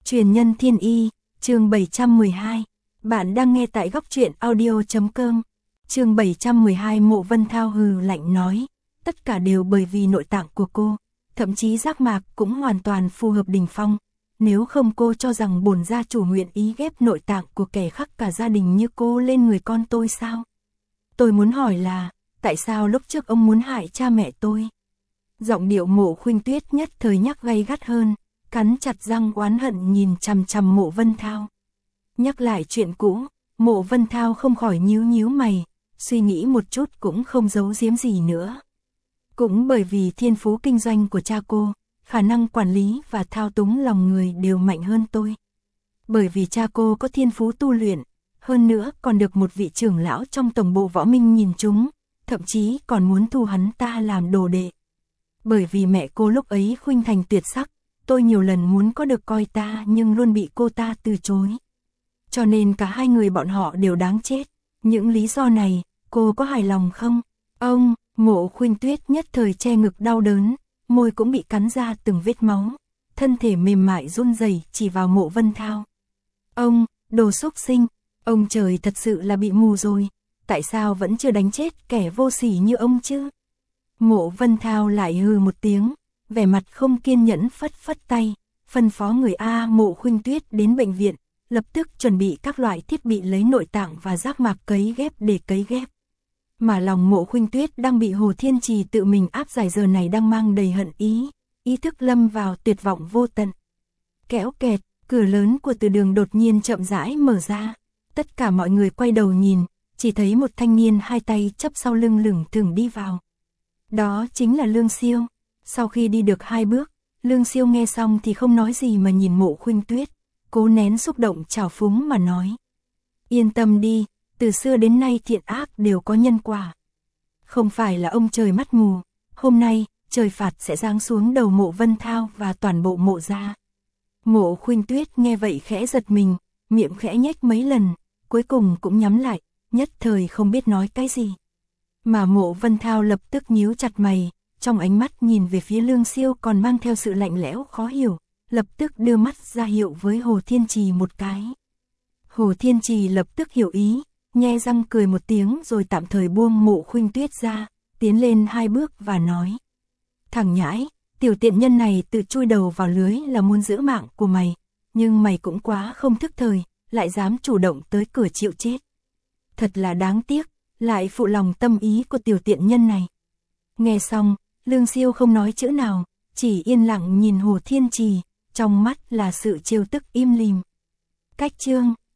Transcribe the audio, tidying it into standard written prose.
Truyền nhân thiên y, chương 712. Bạn đang nghe tại góc truyện audio.com. Chương 712. Mộ Vân Thao hừ lạnh nói, tất cả đều bởi vì nội tạng của cô, thậm chí giác mạc cũng hoàn toàn phù hợp Đình Phong. Nếu không cô cho rằng bổn gia chủ nguyện ý ghép nội tạng của kẻ khác cả gia đình như cô lên người con tôi sao? Tôi muốn hỏi là, tại sao lúc trước ông muốn hại cha mẹ tôi? Giọng điệu Mộ Khuynh Tuyết nhất thời nhắc gay gắt hơn, cắn chặt răng oán hận nhìn chằm chằm Mộ Vân Thao. Nhắc lại chuyện cũ, Mộ Vân Thao không khỏi nhíu nhíu mày, suy nghĩ một chút cũng không giấu giếm gì nữa. Cũng bởi vì thiên phú kinh doanh của cha cô, khả năng quản lý và thao túng lòng người đều mạnh hơn tôi. Bởi vì cha cô có thiên phú tu luyện, hơn nữa còn được một vị trưởng lão trong tổng bộ võ minh nhìn trúng, thậm chí còn muốn thu hắn ta làm đồ đệ. Bởi vì mẹ cô lúc ấy khuynh thành tuyệt sắc, tôi nhiều lần muốn có được coi ta nhưng luôn bị cô ta từ chối. Cho nên cả hai người bọn họ đều đáng chết. Những lý do này, cô có hài lòng không? Ông, Mộ Khuynh Tuyết nhất thời che ngực đau đớn, môi cũng bị cắn ra từng vết máu, thân thể mềm mại run rẩy chỉ vào Mộ Vân Thao. Ông, đồ xúc sinh, ông trời thật sự là bị mù rồi, tại sao vẫn chưa đánh chết kẻ vô sỉ như ông chứ? Mộ Vân Thao lại hừ một tiếng, vẻ mặt không kiên nhẫn phất phất tay, phân phó người Mộ Khuynh Tuyết đến bệnh viện, lập tức chuẩn bị các loại thiết bị lấy nội tạng và giác mạc cấy ghép để cấy ghép. Mà lòng Mộ Khuynh Tuyết đang bị Hồ Thiên Trì tự mình áp giải giờ này đang mang đầy hận ý, ý thức lâm vào tuyệt vọng vô tận. Kéo kẹt, cửa lớn của từ đường đột nhiên chậm rãi mở ra, tất cả mọi người quay đầu nhìn, chỉ thấy một thanh niên hai tay chắp sau lưng lửng thững đi vào. Đó chính là Lương Siêu. Sau khi đi được 2 bước, Lương Siêu nghe xong thì không nói gì mà nhìn Mộ Khuynh Tuyết, cố nén xúc động trào phúng mà nói. Yên tâm đi, từ xưa đến nay thiện ác đều có nhân quả. Không phải là ông trời mắt mù, hôm nay, trời phạt sẽ giáng xuống đầu Mộ Vân Thao và toàn bộ Mộ gia. Mộ Khuynh Tuyết nghe vậy khẽ giật mình, miệng khẽ nhếch mấy lần, cuối cùng cũng nhắm lại, nhất thời không biết nói cái gì. Mà Mộ Vân Thao lập tức nhíu chặt mày, trong ánh mắt nhìn về phía Lương Siêu còn mang theo sự lạnh lẽo khó hiểu, lập tức đưa mắt ra hiệu với Hồ Thiên Trì một cái. Hồ Thiên Trì lập tức hiểu ý, nhe răng cười một tiếng rồi tạm thời buông Mộ Khuynh Tuyết ra, tiến lên 2 bước và nói. Thằng nhãi, tiểu tiện nhân này tự chui đầu vào lưới là muốn giữ mạng của mày, nhưng mày cũng quá không thức thời, lại dám chủ động tới cửa chịu chết. Thật là đáng tiếc, lại phụ lòng tâm ý của tiểu tiện nhân này. Nghe xong, Lương Siêu không nói chữ nào, chỉ yên lặng nhìn Hồ Thiên Trì, trong mắt là sự trêu tức im lìm. Cách chương